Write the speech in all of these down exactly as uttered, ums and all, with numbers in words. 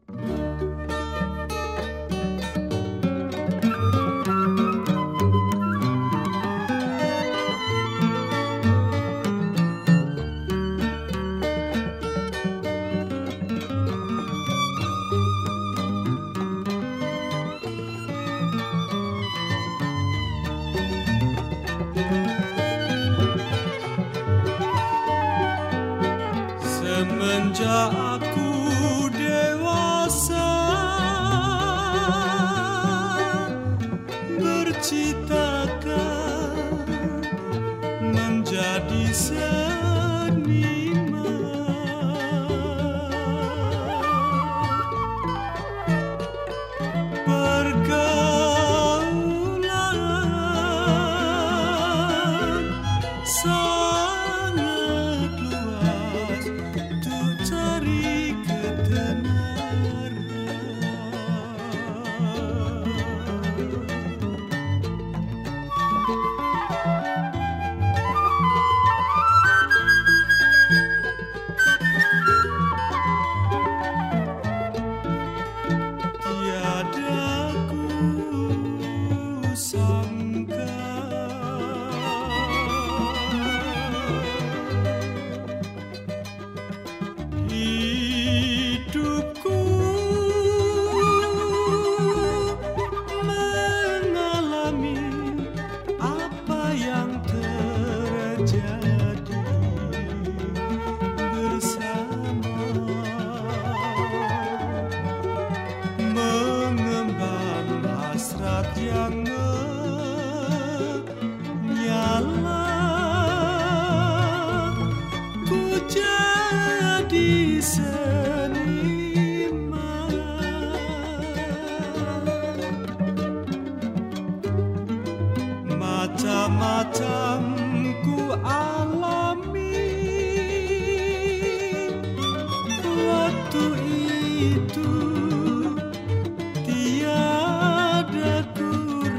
Semenjak aku dewasa, bercitakan menjadi seniman. Pergaulan sangat luas untuk cari ketenaran. Tiada ku sangka hidupku mengalami apa yang terjadi bersama, mengemban hasrat yang menyala. Ku jadi seniman, macam-macam ku alami waktu itu, tiada ku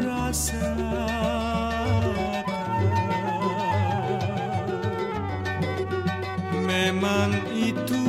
rasakan. Memang itu